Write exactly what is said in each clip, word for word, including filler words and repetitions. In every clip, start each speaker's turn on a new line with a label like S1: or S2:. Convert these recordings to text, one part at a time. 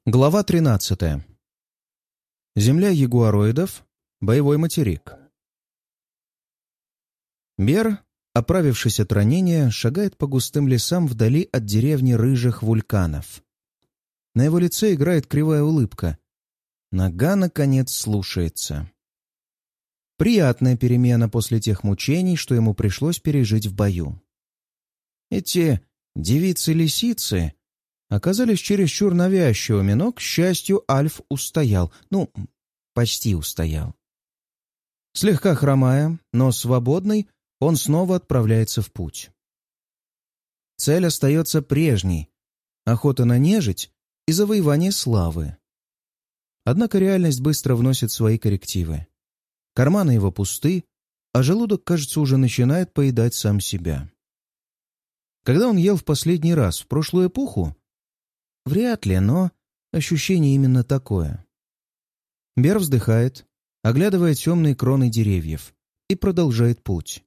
S1: Глава тринадцатая. Земля ягуароидов. Боевой материк. Бер, оправившись от ранения, шагает по густым лесам вдали от деревни рыжих вулканов. На его лице играет кривая улыбка. Нога, наконец, слушается. Приятная перемена после тех мучений, что ему пришлось пережить в бою. Эти девицы-лисицы оказались чересчур навязчивыми, но, к счастью, Альф устоял. Ну, почти устоял. Слегка хромая, но свободный, он снова отправляется в путь. Цель остается прежней — охота на нежить и завоевание славы. Однако реальность быстро вносит свои коррективы. Карманы его пусты, а желудок, кажется, уже начинает поедать сам себя. Когда он ел в последний раз, в прошлую эпоху? Вряд ли, но ощущение именно такое. Бер вздыхает, оглядывая темные кроны деревьев, и продолжает путь.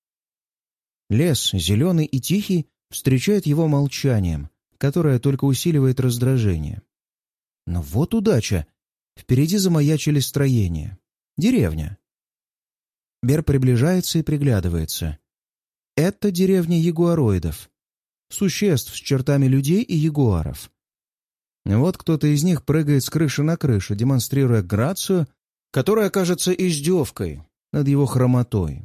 S1: Лес, зеленый и тихий, встречает его молчанием, которое только усиливает раздражение. Но вот удача! Впереди замаячили строения. Деревня. Бер приближается и приглядывается. Это деревня ягуароидов. Существ с чертами людей и ягуаров. Вот кто-то из них прыгает с крыши на крышу, демонстрируя грацию, которая кажется издевкой над его хромотой.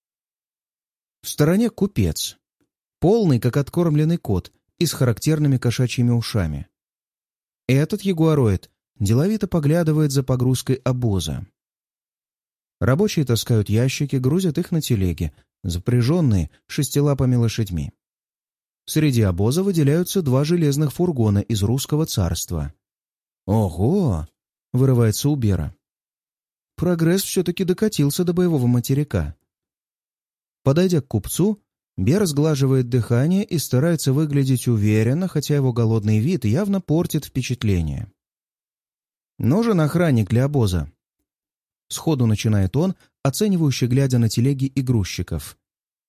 S1: В стороне купец, полный, как откормленный кот, и с характерными кошачьими ушами. Этот ягуароид деловито поглядывает за погрузкой обоза. Рабочие таскают ящики, грузят их на телеги, запряженные шестилапыми лошадьми. Среди обоза выделяются два железных фургона из русского царства. «Ого!» — вырывается у Бера. Прогресс все-таки докатился до боевого материка. Подойдя к купцу, Бер сглаживает дыхание и старается выглядеть уверенно, хотя его голодный вид явно портит впечатление. «Нужен охранник для обоза?» Сходу начинает он, оценивающе глядя на телеги и грузчиков.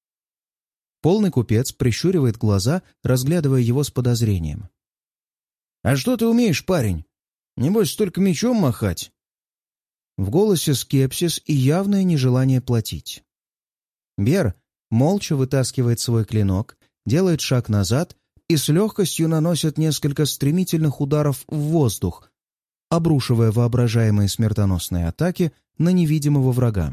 S1: Полный купец прищуривает глаза, разглядывая его с подозрением. «А что ты умеешь, парень? Небось, только мечом махать?» В голосе скепсис и явное нежелание платить. Бер молча вытаскивает свой клинок, делает шаг назад и с легкостью наносит несколько стремительных ударов в воздух, обрушивая воображаемые смертоносные атаки на невидимого врага.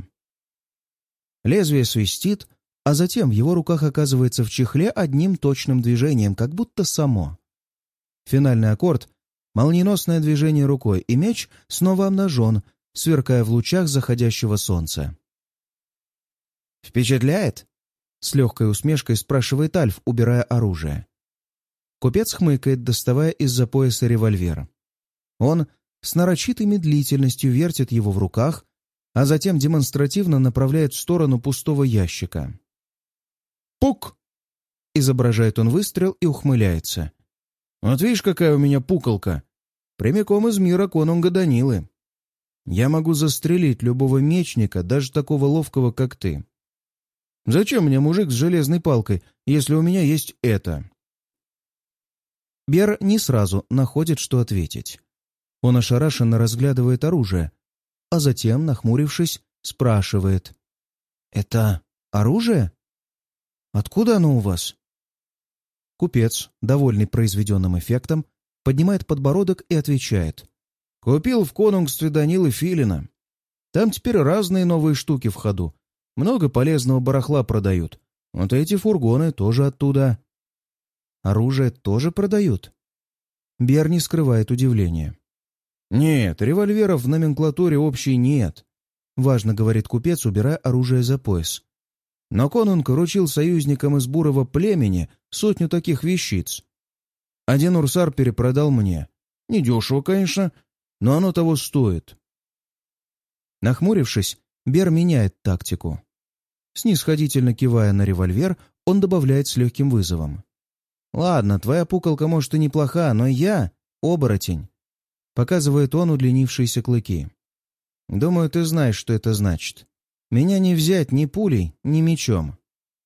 S1: Лезвие свистит, а затем в его руках оказывается в чехле одним точным движением, как будто само. Финальный аккорд — молниеносное движение рукой, и меч снова обнажен, сверкая в лучах заходящего солнца. «Впечатляет?» — с легкой усмешкой спрашивает Альф, убирая оружие. Купец хмыкает, доставая из-за пояса револьвер. Он с нарочитой медлительностью вертит его в руках, а затем демонстративно направляет в сторону пустого ящика. «Пук!» — изображает он выстрел и ухмыляется. «Вот видишь, какая у меня пукалка! Прямиком из мира конунга Данилы. Я могу застрелить любого мечника, даже такого ловкого, как ты. Зачем мне мужик с железной палкой, если у меня есть это?» Бер не сразу находит, что ответить. Он ошарашенно разглядывает оружие, а затем, нахмурившись, спрашивает. «Это оружие? Откуда оно у вас?» Купец, довольный произведенным эффектом, поднимает подбородок и отвечает. «Купил в конунгстве Данилы Филина. Там теперь разные новые штуки в ходу. Много полезного барахла продают. Вот эти фургоны тоже оттуда». «Оружие тоже продают?» Бер не скрывает удивления. «Нет, револьверов в номенклатуре общей нет», — важно говорит купец, убирая оружие за пояс. «Но конунг вручил союзникам из бурого племени сотню таких вещиц. Один урсар перепродал мне. Недешево, конечно, но оно того стоит». Нахмурившись, Бер меняет тактику. Снисходительно кивая на револьвер, он добавляет с легким вызовом. «Ладно, твоя пукалка, может, и неплоха, но я — оборотень», — показывает он удлинившиеся клыки. «Думаю, ты знаешь, что это значит. Меня не взять ни пулей, ни мечом».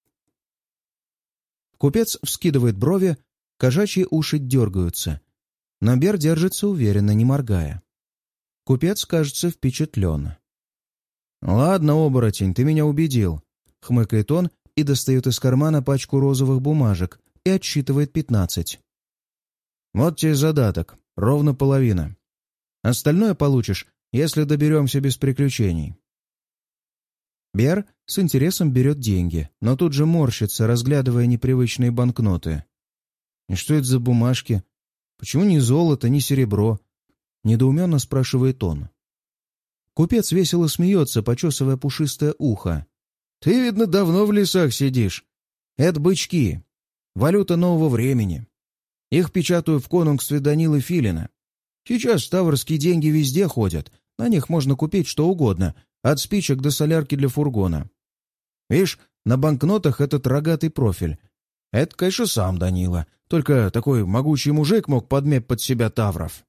S1: Купец вскидывает брови, кошачьи уши дергаются. Но Бер держится уверенно, не моргая. Купец, кажется, впечатлен. «Ладно, оборотень, ты меня убедил», — хмыкает он и достает из кармана пачку розовых бумажек и отсчитывает пятнадцать. «Вот тебе задаток, ровно половина. Остальное получишь, если доберемся без приключений». Бер с интересом берет деньги, но тут же морщится, разглядывая непривычные банкноты. «И что это за бумажки? Почему ни золото, ни серебро?» — недоуменно спрашивает он. Купец весело смеется, почесывая пушистое ухо. «Ты, видно, давно в лесах сидишь. Это бычки. Валюта нового времени. Их печатают в конунгстве Данилы Филина. Сейчас таврские деньги везде ходят. На них можно купить что угодно, от спичек до солярки для фургона. Видишь, на банкнотах этот рогатый профиль. Это, конечно, сам Данила. Только такой могучий мужик мог подмять под себя тавров».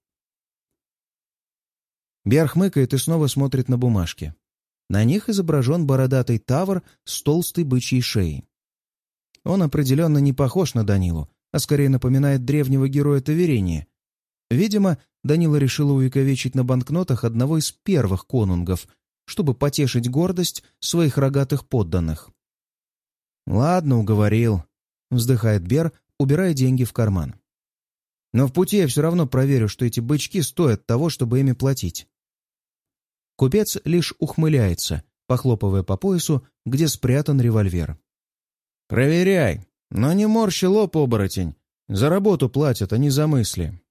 S1: Бер хмыкает и снова смотрит на бумажки. На них изображен бородатый тавр с толстой бычьей шеей. Он определенно не похож на Данилу, а скорее напоминает древнего героя Таверения. Видимо, Данила решила увековечить на банкнотах одного из первых конунгов, чтобы потешить гордость своих рогатых подданных. «Ладно, уговорил», — вздыхает Бер, убирая деньги в карман. «Но в пути я все равно проверю, что эти бычки стоят того, чтобы ими платить». Купец лишь ухмыляется, похлопывая по поясу, где спрятан револьвер. «Проверяй, но не морщи лоб, оборотень. За работу платят, а не за мысли».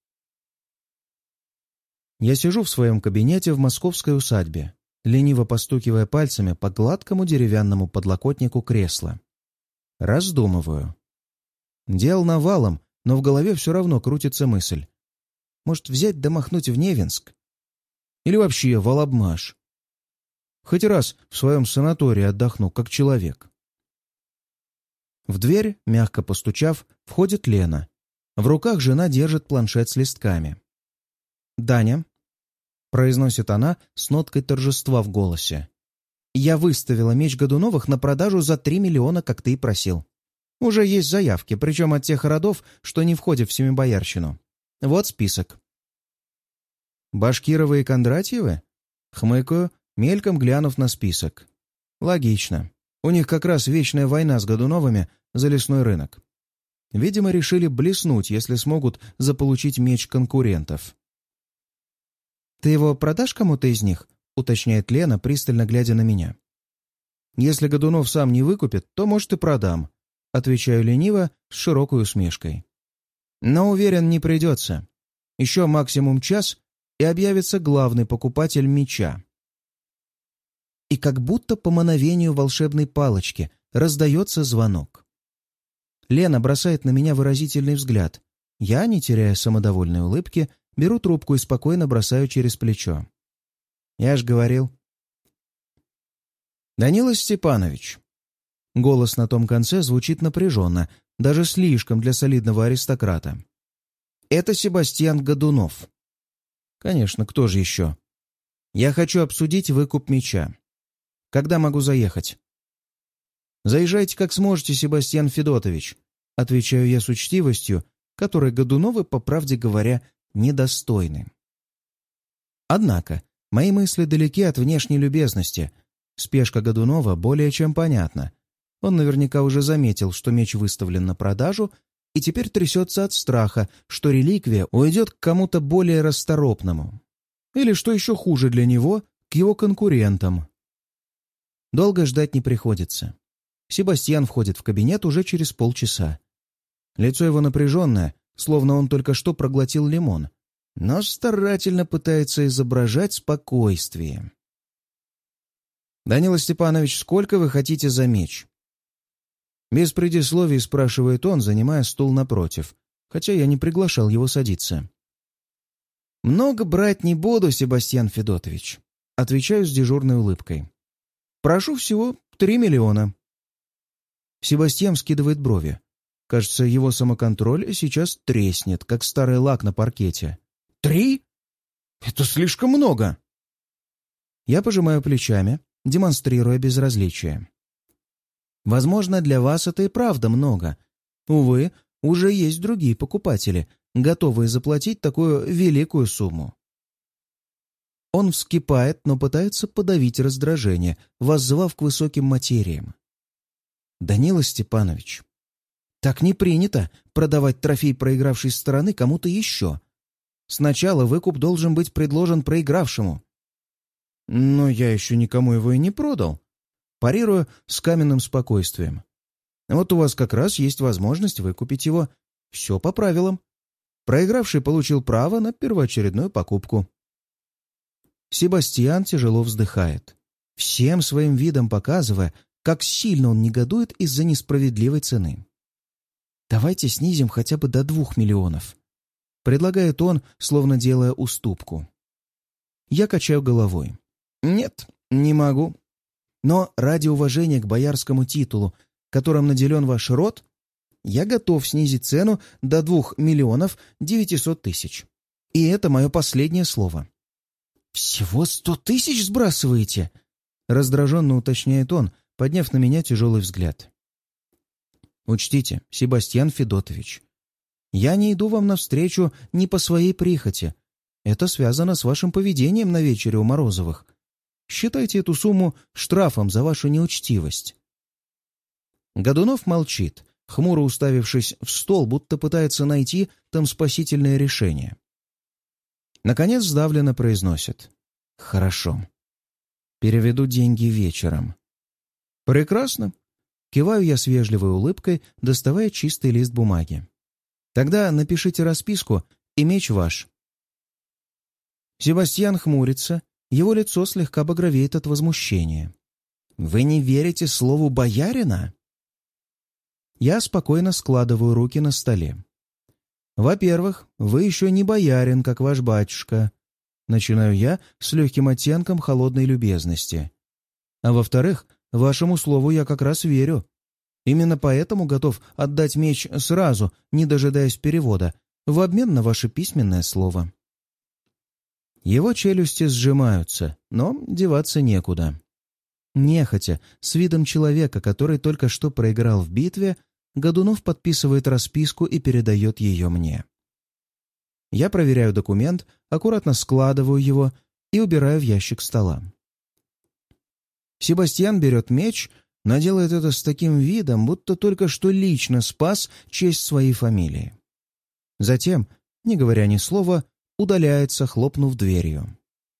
S1: Я сижу в своем кабинете в московской усадьбе, лениво постукивая пальцами по гладкому деревянному подлокотнику кресла. Раздумываю. Дел навалом, но в голове все равно крутится мысль. Может, взять да махнуть в Невинск? Или вообще в Алабмаш? Хоть раз в своем санатории отдохну, как человек. В дверь, мягко постучав, входит Лена. В руках жена держит планшет с листками. «Даня», — произносит она с ноткой торжества в голосе, — «я выставила меч Годуновых на продажу за три миллиона, как ты и просил. Уже есть заявки, причем от тех родов, что не входят в Семибоярщину. Вот список». «Башкировы и Кондратьевы?» Хмыкаю, мельком глянув на список. «Логично. У них как раз вечная война с Годуновыми за лесной рынок. Видимо, решили блеснуть, если смогут заполучить меч конкурентов». «Ты его продашь кому-то из них?» — уточняет Лена, пристально глядя на меня. «Если Годунов сам не выкупит, то, может, и продам», — отвечаю лениво с широкой усмешкой. «Но, уверен, не придется. Еще максимум час, и объявится главный покупатель меча». И как будто по мановению волшебной палочки раздается звонок. Лена бросает на меня выразительный взгляд. Я, не теряя самодовольной улыбки, беру трубку и спокойно бросаю через плечо. «Я ж говорил». «Данила Степанович». Голос на том конце звучит напряженно, даже слишком для солидного аристократа. «Это Себастьян Годунов». «Конечно, кто же еще?» «Я хочу обсудить выкуп меча. Когда могу заехать?» «Заезжайте как сможете, Себастьян Федотович», — отвечаю я с учтивостью, которой Годуновы, по правде говоря, недостойны. Однако мои мысли далеки от внешней любезности. Спешка Годунова более чем понятна. Он наверняка уже заметил, что меч выставлен на продажу, и теперь трясется от страха, что реликвия уйдет к кому-то более расторопному. Или, что еще хуже для него, к его конкурентам. Долго ждать не приходится. Себастьян входит в кабинет уже через полчаса. Лицо его напряженное, словно он только что проглотил лимон, но старательно пытается изображать спокойствие. «Данила Степанович, сколько вы хотите за меч?» Без предисловий спрашивает он, занимая стул напротив, хотя я не приглашал его садиться. «Много брать не буду, Себастьян Федотович», — отвечаю с дежурной улыбкой. «Прошу всего три миллиона». Себастьян скидывает брови. Кажется, его самоконтроль сейчас треснет, как старый лак на паркете. «Три? Это слишком много!» Я пожимаю плечами, демонстрируя безразличие. «Возможно, для вас это и правда много. Увы, уже есть другие покупатели, готовые заплатить такую великую сумму. Он вскипает, но пытается подавить раздражение, воззвав к высоким материям. «Данила Степанович, так не принято продавать трофей проигравшей стороны кому-то еще. Сначала выкуп должен быть предложен проигравшему». «Но я еще никому его и не продал», парирую с каменным спокойствием. «Вот у вас как раз есть возможность выкупить его. Все по правилам. Проигравший получил право на первоочередную покупку». Себастьян тяжело вздыхает, всем своим видом показывая, как сильно он негодует из-за несправедливой цены. «Давайте снизим хотя бы до двух миллионов», — предлагает он, словно делая уступку. Я качаю головой. «Нет, не могу. Но ради уважения к боярскому титулу, которым наделен ваш род, я готов снизить цену до двух миллионов девятисот тысяч. И это мое последнее слово». «Всего сто тысяч сбрасываете?» — раздраженно уточняет он, подняв на меня тяжелый взгляд. «Учтите, Себастьян Федотович, я не иду вам навстречу не по своей прихоти. Это связано с вашим поведением на вечере у Морозовых. Считайте эту сумму штрафом за вашу неучтивость». Годунов молчит, хмуро уставившись в стол, будто пытается найти там спасительное решение. Наконец сдавленно произносит: «Хорошо. Переведу деньги вечером». «Прекрасно». Киваю я с вежливой улыбкой, доставая чистый лист бумаги. «Тогда напишите расписку, и меч ваш». Себастьян хмурится, его лицо слегка багровеет от возмущения. «Вы не верите слову боярина?» Я спокойно складываю руки на столе. «Во-первых, вы еще не боярин, как ваш батюшка». Начинаю я с легким оттенком холодной любезности. «А во-вторых, вашему слову я как раз верю. Именно поэтому готов отдать меч сразу, не дожидаясь перевода, в обмен на ваше письменное слово». Его челюсти сжимаются, но деваться некуда. Нехотя, с видом человека, который только что проиграл в битве, Годунов подписывает расписку и передает ее мне. Я проверяю документ, аккуратно складываю его и убираю в ящик стола. Себастьян берет меч, но делает это с таким видом, будто только что лично спас честь своей фамилии. Затем, не говоря ни слова, удаляется, хлопнув дверью.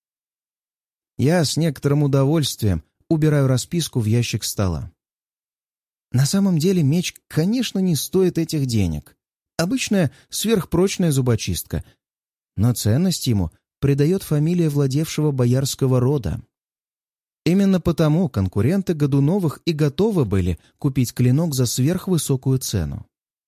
S1: Я с некоторым удовольствием убираю расписку в ящик стола. На самом деле меч, конечно, не стоит этих денег. Обычная сверхпрочная зубочистка. Но ценность ему придает фамилия владевшего боярского рода. Именно потому конкуренты Годуновых и готовы были купить клинок за сверхвысокую цену.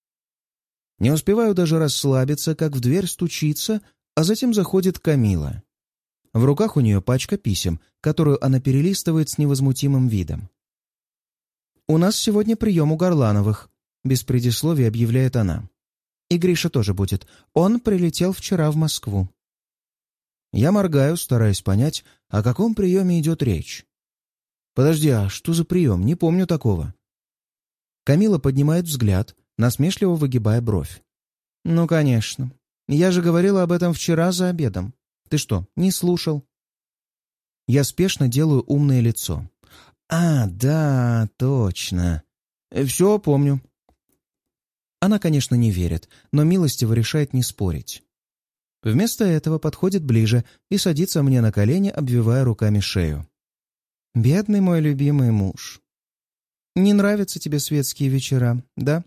S1: Не успеваю даже расслабиться, как в дверь стучится, а затем заходит Камила. В руках у нее пачка писем, которую она перелистывает с невозмутимым видом. «У нас сегодня прием у Горлановых», — без предисловия объявляет она. «И Гриша тоже будет. Он прилетел вчера в Москву». Я моргаю, стараясь понять, о каком приеме идет речь. «Подожди, а что за прием? Не помню такого». Камила поднимает взгляд, насмешливо выгибая бровь. «Ну, конечно. Я же говорила об этом вчера за обедом. Ты что, не слушал?» Я спешно делаю умное лицо. «А, да, точно. Все помню». Она, конечно, не верит, но милостиво решает не спорить. Вместо этого подходит ближе и садится мне на колени, обвивая руками шею. «Бедный мой любимый муж. Не нравятся тебе светские вечера, да?»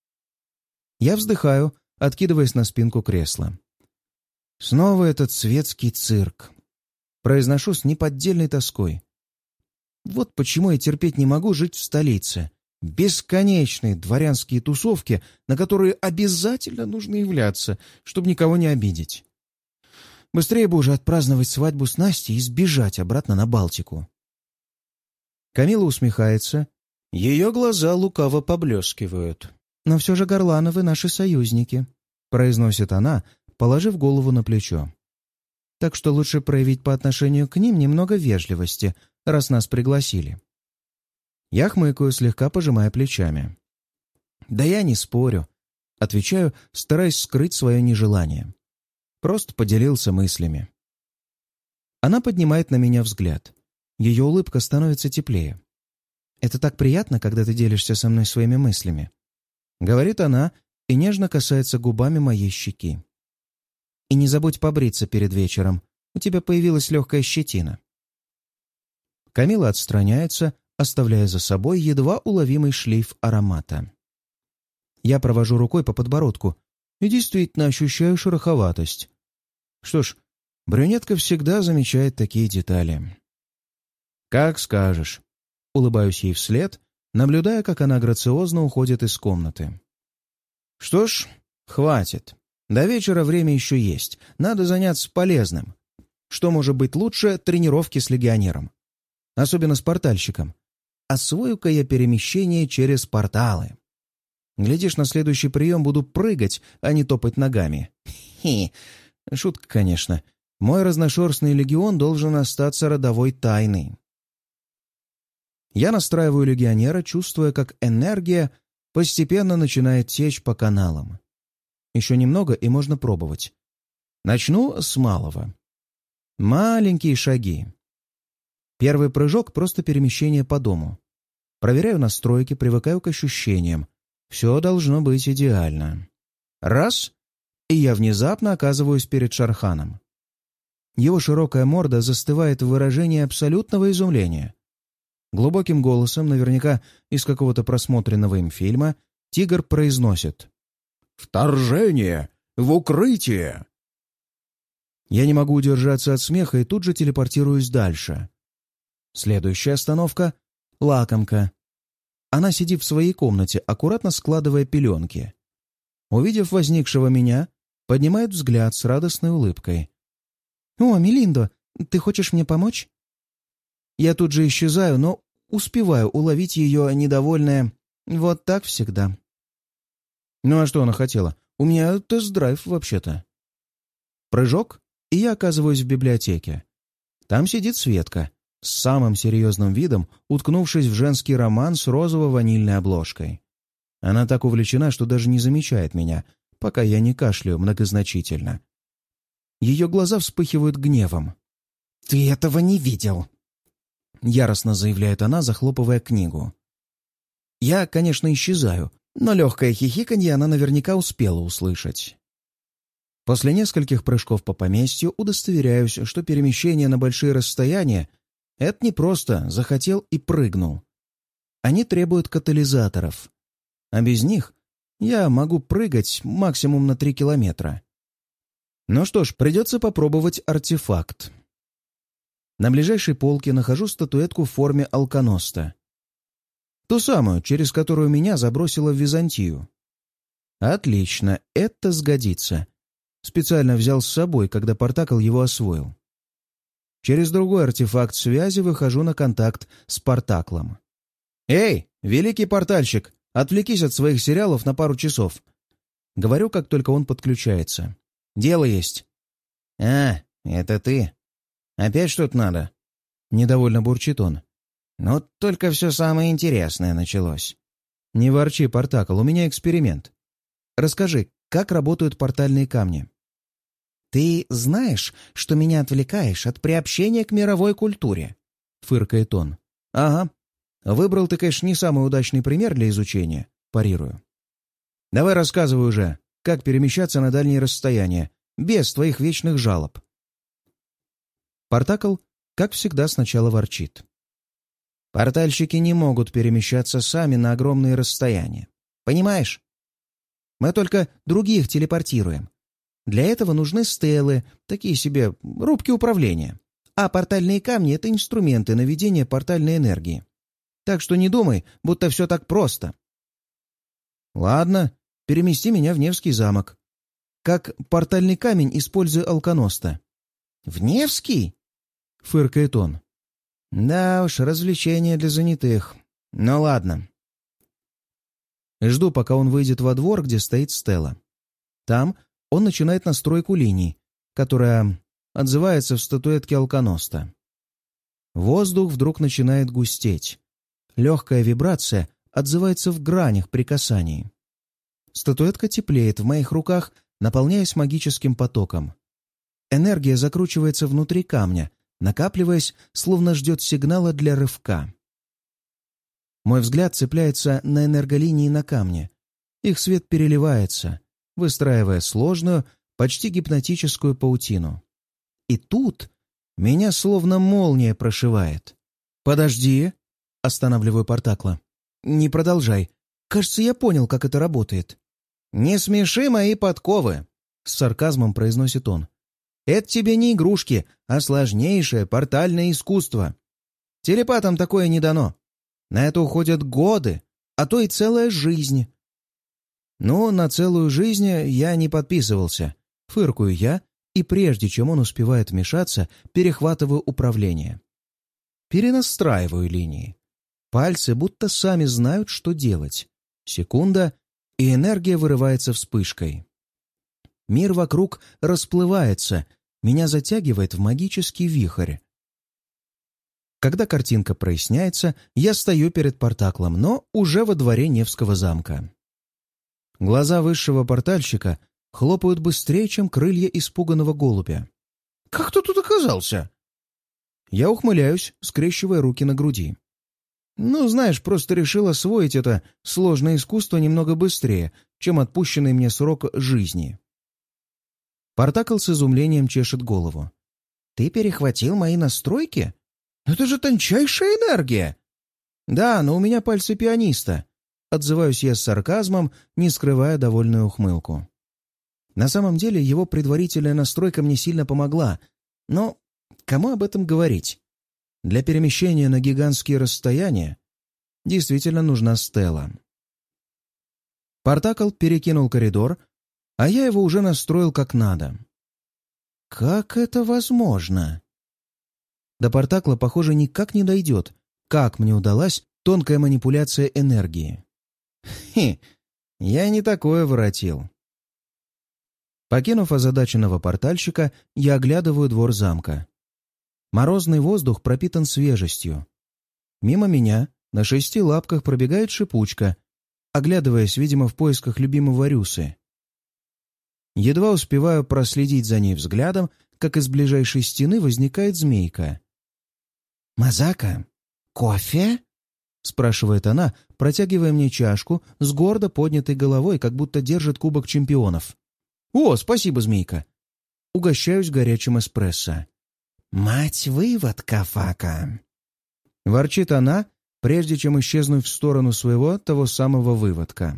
S1: Я вздыхаю, откидываясь на спинку кресла. Снова этот светский цирк. Произношу с неподдельной тоской. Вот почему я терпеть не могу жить в столице. Бесконечные дворянские тусовки, на которые обязательно нужно являться, чтобы никого не обидеть. Быстрее бы уже отпраздновать свадьбу с Настей и сбежать обратно на Балтику. Камила усмехается. Ее глаза лукаво поблескивают. «Но все же Горлановы наши союзники», — произносит она, положив голову на плечо. «Так что лучше проявить по отношению к ним немного вежливости, раз нас пригласили». Я хмыкаю, слегка пожимая плечами. «Да я не спорю. Отвечаю, стараясь скрыть свое нежелание. Просто поделился мыслями. Она поднимает на меня взгляд. Ее улыбка становится теплее. «Это так приятно, когда ты делишься со мной своими мыслями», — говорит она и нежно касается губами моей щеки. «И не забудь побриться перед вечером. У тебя появилась легкая щетина». Камила отстраняется, оставляя за собой едва уловимый шлейф аромата. Я провожу рукой по подбородку и действительно ощущаю шероховатость. Что ж, брюнетка всегда замечает такие детали. «Как скажешь», — улыбаюсь ей вслед, наблюдая, как она грациозно уходит из комнаты. «Что ж, хватит. До вечера время еще есть. Надо заняться полезным. Что может быть лучше тренировки с легионером? Особенно с портальщиком. Освою-ка я перемещение через порталы. Глядишь, на следующий прием буду прыгать, а не топать ногами. Хе, шутка, конечно. Мой разношерстный легион должен остаться родовой тайной». Я настраиваю легионера, чувствуя, как энергия постепенно начинает течь по каналам. Еще немного, и можно пробовать. Начну с малого. Маленькие шаги. Первый прыжок — просто перемещение по дому. Проверяю настройки, привыкаю к ощущениям. Все должно быть идеально. Раз — и я внезапно оказываюсь перед Шарханом. Его широкая морда застывает в выражении абсолютного изумления. Глубоким голосом, наверняка из какого-то просмотренного им фильма, тигр произносит: «Вторжение! В укрытие!» Я не могу удержаться от смеха и тут же телепортируюсь дальше. Следующая остановка — лакомка. Она сидит в своей комнате, аккуратно складывая пеленки. Увидев возникшего меня, поднимает взгляд с радостной улыбкой. «О, Мелиндо, ты хочешь мне помочь?» Я тут же исчезаю, но успеваю уловить ее недовольное «вот так всегда». Ну а что она хотела? У меня тест-драйв вообще-то. Прыжок, и я оказываюсь в библиотеке. Там сидит Светка, с самым серьезным видом, уткнувшись в женский роман с розово-ванильной обложкой. Она так увлечена, что даже не замечает меня, пока я не кашляю многозначительно. Ее глаза вспыхивают гневом. «Ты этого не видел!» — яростно заявляет она, захлопывая книгу. Я, конечно, исчезаю, но легкое хихиканье она наверняка успела услышать. После нескольких прыжков по поместью удостоверяюсь, что перемещение на большие расстояния — это не просто «захотел и прыгнул». Они требуют катализаторов, а без них я могу прыгать максимум на три километра. Ну что ж, придется попробовать артефакт. На ближайшей полке нахожу статуэтку в форме алконоста. Ту самую, через которую меня забросило в Византию. Отлично, это сгодится. Специально взял с собой, когда Портакл его освоил. Через другой артефакт связи выхожу на контакт с Портаклом. «Эй, великий портальщик, отвлекись от своих сериалов на пару часов!» Говорю, как только он подключается. «Дело есть». «А, это ты? Опять что-то надо?» Недовольно бурчит он. «Ну, только все самое интересное началось». «Не ворчи, Портакл, у меня эксперимент. Расскажи, как работают портальные камни?» «Ты знаешь, что меня отвлекаешь от приобщения к мировой культуре?» — фыркает он. «Ага. Выбрал ты, конечно, не самый удачный пример для изучения», — парирую. «Давай рассказывай уже, как перемещаться на дальние расстояния, без твоих вечных жалоб». Портакл, как всегда, сначала ворчит. «Портальщики не могут перемещаться сами на огромные расстояния. Понимаешь? Мы только других телепортируем. Для этого нужны стелы, такие себе рубки управления. А портальные камни — это инструменты наведения портальной энергии. Так что не думай, будто все так просто». «Ладно, перемести меня в Невский замок. Как портальный камень, используя алконоста». «В Невский?» — фыркает он. «Да уж, развлечение для занятых. Ну ладно». Жду, пока он выйдет во двор, где стоит стела. Там он начинает настройку линий, которая отзывается в статуэтке алконоста. Воздух вдруг начинает густеть. Легкая вибрация отзывается в гранях при касании. Статуэтка теплеет в моих руках, наполняясь магическим потоком. Энергия закручивается внутри камня, накапливаясь, словно ждет сигнала для рывка. Мой взгляд цепляется на энерголинии на камне. Их свет переливается, выстраивая сложную, почти гипнотическую паутину. И тут меня словно молния прошивает. «Подожди!» — останавливаю Портакла. «Не продолжай. Кажется, я понял, как это работает». «Не смеши мои подковы!» — с сарказмом произносит он. «Это тебе не игрушки, а сложнейшее портальное искусство. Телепатам такое не дано. На это уходят годы, а то и целая жизнь». «Ну, на целую жизнь я не подписывался», — фыркую я, и прежде чем он успевает вмешаться, перехватываю управление. Перенастраиваю линии. Пальцы будто сами знают, что делать. Секунда, и энергия вырывается вспышкой. Мир вокруг расплывается, меня затягивает в магический вихрь. Когда картинка проясняется, я стою перед Портаклом, но уже во дворе Невского замка. Глаза высшего портальщика хлопают быстрее, чем крылья испуганного голубя. «Как ты тут оказался?» Я ухмыляюсь, скрещивая руки на груди. «Ну, знаешь, просто решил освоить это сложное искусство немного быстрее, чем отпущенный мне срок жизни». Портакл с изумлением чешет голову. «Ты перехватил мои настройки? Это же тончайшая энергия!» «Да, но у меня пальцы пианиста», — отзываюсь я с сарказмом, не скрывая довольную ухмылку. На самом деле его предварительная настройка мне сильно помогла, но кому об этом говорить? Для перемещения на гигантские расстояния действительно нужна стела. Портакл перекинул коридор, а я его уже настроил как надо. Как это возможно? До Портакла, похоже, никак не дойдет, как мне удалась тонкая манипуляция энергии. Хе, я не такое воротил. Покинув озадаченного портальщика, я оглядываю двор замка. Морозный воздух пропитан свежестью. Мимо меня на шести лапках пробегает шипучка, оглядываясь, видимо, в поисках любимого Рюсы. Едва успеваю проследить за ней взглядом, как из ближайшей стены возникает змейка. «Мазака, кофе?» — спрашивает она, протягивая мне чашку с гордо поднятой головой, как будто держит кубок чемпионов. «О, спасибо, змейка!» Угощаюсь горячим эспрессо. «Мать-выводка, Фака!» Ворчит она, прежде чем исчезнуть в сторону своего того самого выводка.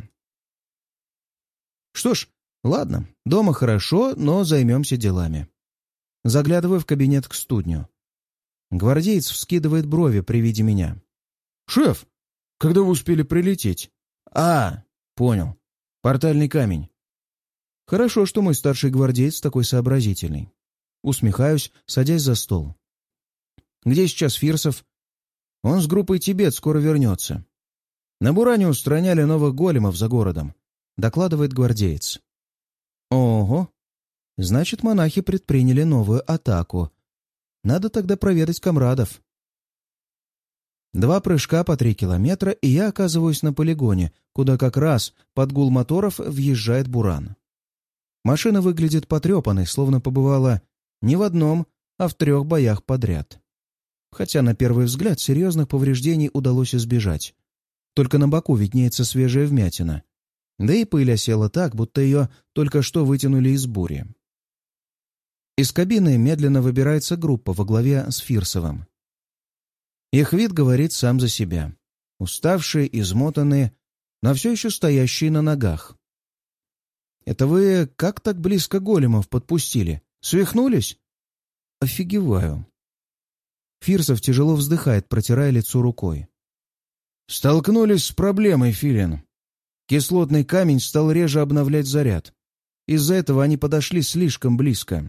S1: Что ж, ладно, дома хорошо, но займемся делами. Заглядываю в кабинет к студню. Гвардеец вскидывает брови при виде меня. «Шеф, когда вы успели прилететь?» «А, понял. Портальный камень». Хорошо, что мой старший гвардеец такой сообразительный. Усмехаюсь, садясь за стол. «Где сейчас Фирсов?» «Он с группой Тибет скоро вернется. На Буране устраняли новых големов за городом», — докладывает гвардеец. «Ого! Значит, монахи предприняли новую атаку. Надо тогда проведать комрадов». Два прыжка по три километра, и я оказываюсь на полигоне, куда как раз под гул моторов въезжает Буран. Машина выглядит потрепанной, словно побывала не в одном, а в трех боях подряд. Хотя на первый взгляд серьезных повреждений удалось избежать. Только на боку виднеется свежая вмятина. Да и пыль осела так, будто ее только что вытянули из бури. Из кабины медленно выбирается группа во главе с Фирсовым. Их вид говорит сам за себя. Уставшие, измотанные, но все еще стоящие на ногах. «Это вы как так близко големов подпустили? Свихнулись?» «Офигеваю». Фирсов тяжело вздыхает, протирая лицо рукой. «Столкнулись с проблемой, Филин. Кислотный камень стал реже обновлять заряд. Из-за этого они подошли слишком близко».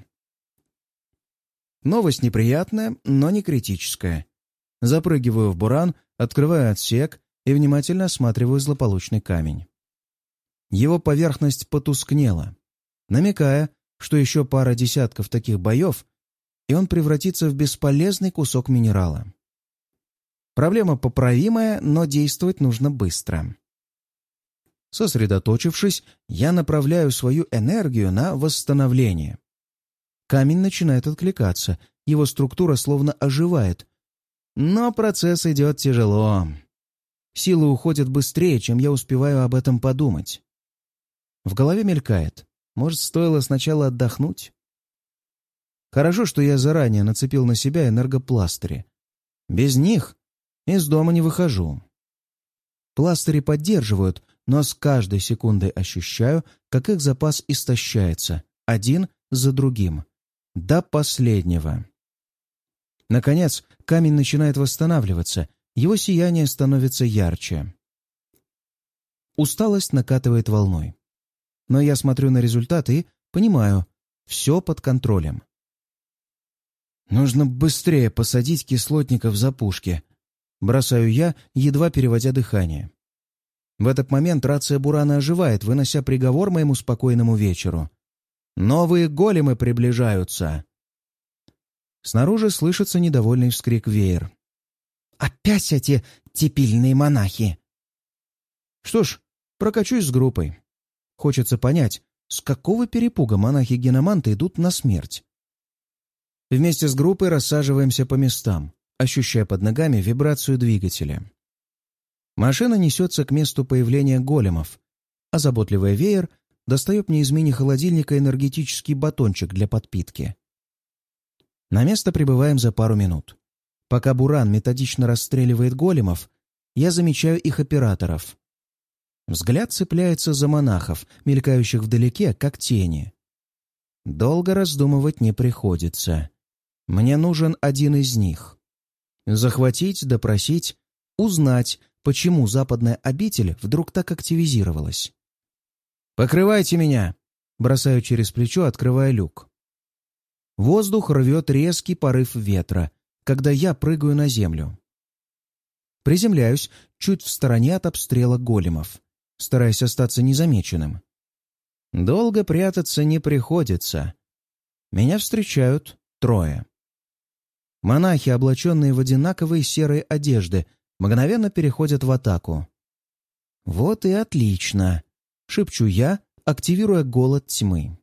S1: Новость неприятная, но не критическая. Запрыгиваю в буран, открываю отсек и внимательно осматриваю злополучный камень. Его поверхность потускнела, намекая, что еще пара десятков таких боев, и он превратится в бесполезный кусок минерала. Проблема поправимая, но действовать нужно быстро. Сосредоточившись, я направляю свою энергию на восстановление. Камень начинает откликаться, его структура словно оживает. Но процесс идет тяжело. Силы уходят быстрее, чем я успеваю об этом подумать. В голове мелькает. Может, стоило сначала отдохнуть? Хорошо, что я заранее нацепил на себя энергопластыри. Без них из дома не выхожу. Пластыри поддерживают, но с каждой секундой ощущаю, как их запас истощается, один за другим, до последнего. Наконец, камень начинает восстанавливаться, его сияние становится ярче. Усталость накатывает волной. Но я смотрю на результат и понимаю, все под контролем. «Нужно быстрее посадить кислотников за пушки», — бросаю я, едва переводя дыхание. В этот момент рация Бурана оживает, вынося приговор моему спокойному вечеру. «Новые големы приближаются!» Снаружи слышится недовольный вскрик Веер. «Опять эти тепильные монахи!» Что ж, прокачусь с группой. Хочется понять, с какого перепуга монахи-геноманты идут на смерть. Вместе с группой рассаживаемся по местам, ощущая под ногами вибрацию двигателя. Машина несется к месту появления големов, а заботливый Веер достает мне из мини-холодильника энергетический батончик для подпитки. На место прибываем за пару минут. Пока Буран методично расстреливает големов, я замечаю их операторов. Взгляд цепляется за монахов, мелькающих вдалеке, как тени. Долго раздумывать не приходится. Мне нужен один из них. Захватить, допросить, узнать, почему западная обитель вдруг так активизировалась. «Покрывайте меня!» — бросаю через плечо, открывая люк. Воздух рвет резкий порыв ветра, когда я прыгаю на землю. Приземляюсь чуть в стороне от обстрела големов, стараясь остаться незамеченным. Долго прятаться не приходится. Меня встречают трое. Монахи, облаченные в одинаковые серые одежды, мгновенно переходят в атаку. «Вот и отлично!» — шепчу я, активируя голод тьмы.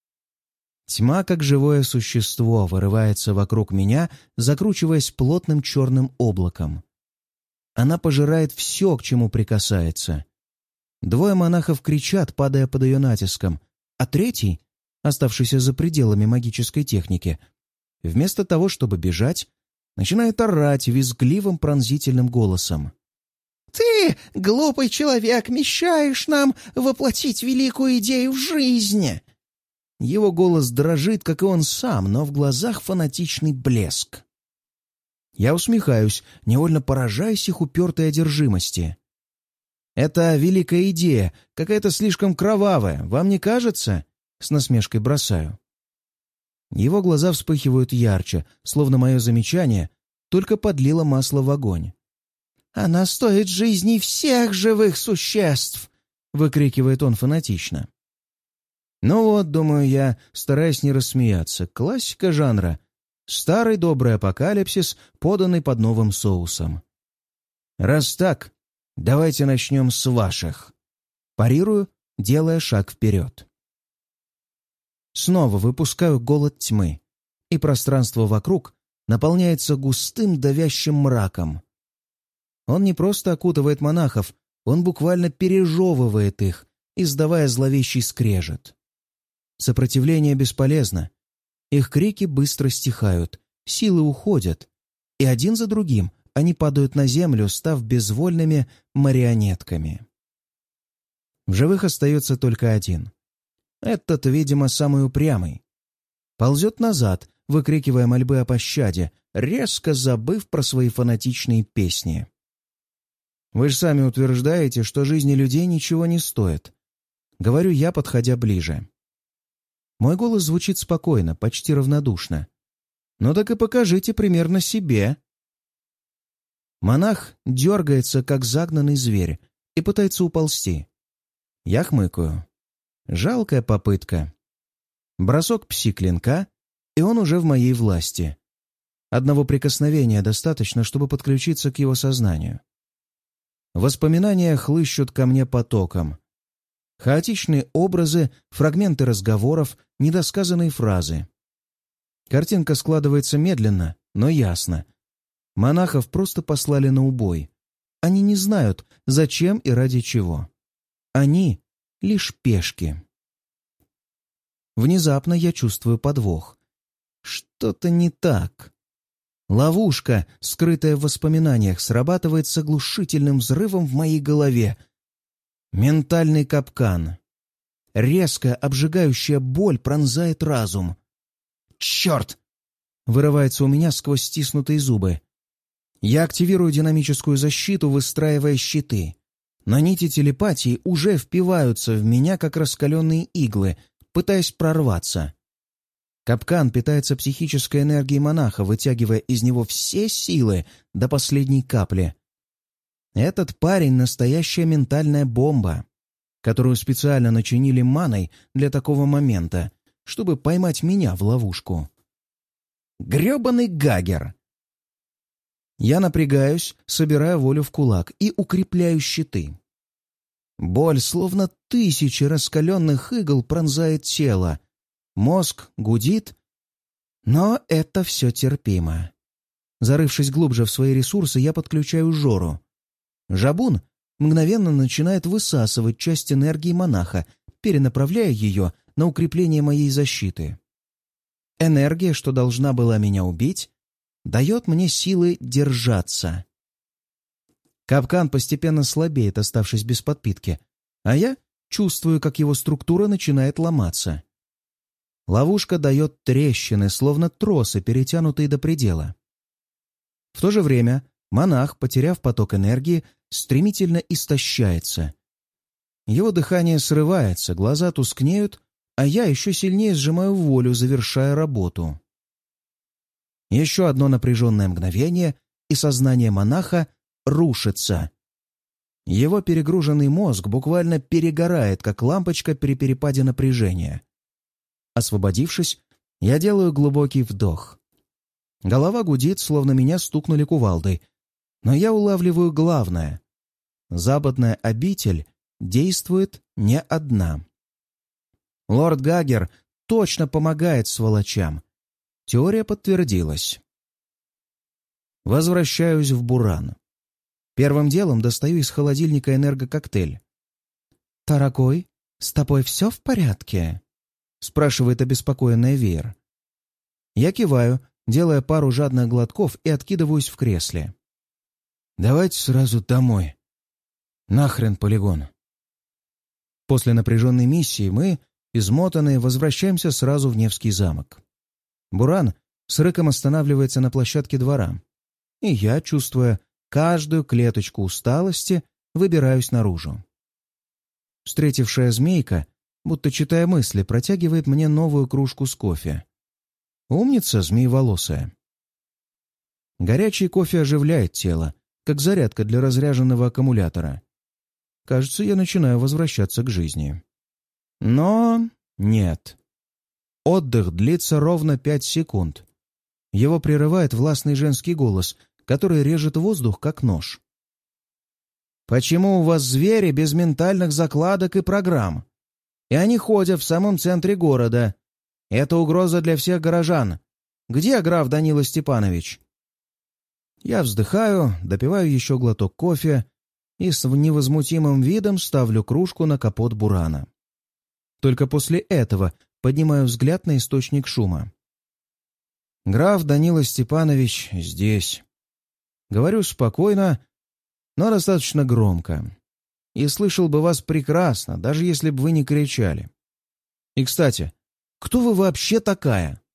S1: Тьма, как живое существо, вырывается вокруг меня, закручиваясь плотным черным облаком. Она пожирает все, к чему прикасается. Двое монахов кричат, падая под ее натиском, а третий, оставшийся за пределами магической техники, вместо того, чтобы бежать, начинает орать визгливым пронзительным голосом. «Ты, глупый человек, мешаешь нам воплотить великую идею в жизнь!» Его голос дрожит, как и он сам, но в глазах фанатичный блеск. Я усмехаюсь, невольно поражаясь их упертой одержимости. «Это великая идея, какая-то слишком кровавая, вам не кажется?» — с насмешкой бросаю. Его глаза вспыхивают ярче, словно мое замечание только подлило масло в огонь. «Она стоит жизней всех живых существ!» — выкрикивает он фанатично. Ну вот, думаю я, стараясь не рассмеяться, классика жанра. Старый добрый апокалипсис, поданный под новым соусом. Раз так, давайте начнем с ваших. Парирую, делая шаг вперед. Снова выпускаю голод тьмы, и пространство вокруг наполняется густым давящим мраком. Он не просто окутывает монахов, он буквально пережевывает их, издавая зловещий скрежет. Сопротивление бесполезно. Их крики быстро стихают, силы уходят, и один за другим они падают на землю, став безвольными марионетками. В живых остается только один. Этот, видимо, самый упрямый. Ползет назад, выкрикивая мольбы о пощаде, резко забыв про свои фанатичные песни. «Вы же сами утверждаете, что жизни людей ничего не стоит», — говорю я, подходя ближе. Мой голос звучит спокойно, почти равнодушно. «Ну так и покажите пример на себе». Монах дергается, как загнанный зверь, и пытается уползти. Я хмыкаю. Жалкая попытка. Бросок пси-клинка, и он уже в моей власти. Одного прикосновения достаточно, чтобы подключиться к его сознанию. Воспоминания хлыщут ко мне потоком. Хаотичные образы, фрагменты разговоров, недосказанные фразы. Картинка складывается медленно, но ясно. Монахов просто послали на убой. Они не знают, зачем и ради чего. Они — лишь пешки. Внезапно я чувствую подвох. Что-то не так. Ловушка, скрытая в воспоминаниях, срабатывает с оглушительным взрывом в моей голове. Ментальный капкан. Резкая, обжигающая боль пронзает разум. «Черт!» — вырывается у меня сквозь стиснутые зубы. Я активирую динамическую защиту, выстраивая щиты. Но нити телепатии уже впиваются в меня, как раскаленные иглы, пытаясь прорваться. Капкан питается психической энергией монаха, вытягивая из него все силы до последней капли. Этот парень — настоящая ментальная бомба, которую специально начинили маной для такого момента, чтобы поймать меня в ловушку. Грёбаный Гагер! Я напрягаюсь, собирая волю в кулак и укрепляю щиты. Боль, словно тысячи раскаленных игл, пронзает тело. Мозг гудит, но это все терпимо. Зарывшись глубже в свои ресурсы, я подключаю Жору. Жабун мгновенно начинает высасывать часть энергии монаха, перенаправляя ее на укрепление моей защиты. Энергия, что должна была меня убить, дает мне силы держаться. Капкан постепенно слабеет, оставшись без подпитки, а я чувствую, как его структура начинает ломаться. Ловушка дает трещины, словно тросы, перетянутые до предела. В то же время монах, потеряв поток энергии, стремительно истощается. Его дыхание срывается, глаза тускнеют, а я еще сильнее сжимаю волю, завершая работу. Еще одно напряженное мгновение, и сознание монаха рушится. Его перегруженный мозг буквально перегорает, как лампочка при перепаде напряжения. Освободившись, я делаю глубокий вдох. Голова гудит, словно меня стукнули кувалдой, но я улавливаю главное. Западная обитель действует не одна. Лорд Гагер точно помогает сволочам. Теория подтвердилась. Возвращаюсь в Буран. Первым делом достаю из холодильника энергококтейль. «Таракой, с тобой все в порядке?» — спрашивает обеспокоенная Веер. Я киваю, делая пару жадных глотков, и откидываюсь в кресле. «Давайте сразу домой. Нахрен полигон». После напряженной миссии мы, измотанные, возвращаемся сразу в Невский замок. Буран с рыком останавливается на площадке двора, и я, чувствуя каждую клеточку усталости, выбираюсь наружу. Встретившая змейка, будто читая мысли, протягивает мне новую кружку с кофе. Умница змееволосая. Горячий кофе оживляет тело, как зарядка для разряженного аккумулятора. Кажется, я начинаю возвращаться к жизни. Но нет. Отдых длится ровно пять секунд. Его прерывает властный женский голос, который режет воздух, как нож. «Почему у вас звери без ментальных закладок и программ? И они ходят в самом центре города. Это угроза для всех горожан. Где граф Данила Степанович?» Я вздыхаю, допиваю еще глоток кофе и с невозмутимым видом ставлю кружку на капот Бурана. Только после этого поднимаю взгляд на источник шума. «Граф Данила Степанович здесь». Говорю спокойно, но достаточно громко. И слышал бы вас прекрасно, даже если бы вы не кричали. И, кстати, кто вы вообще такая?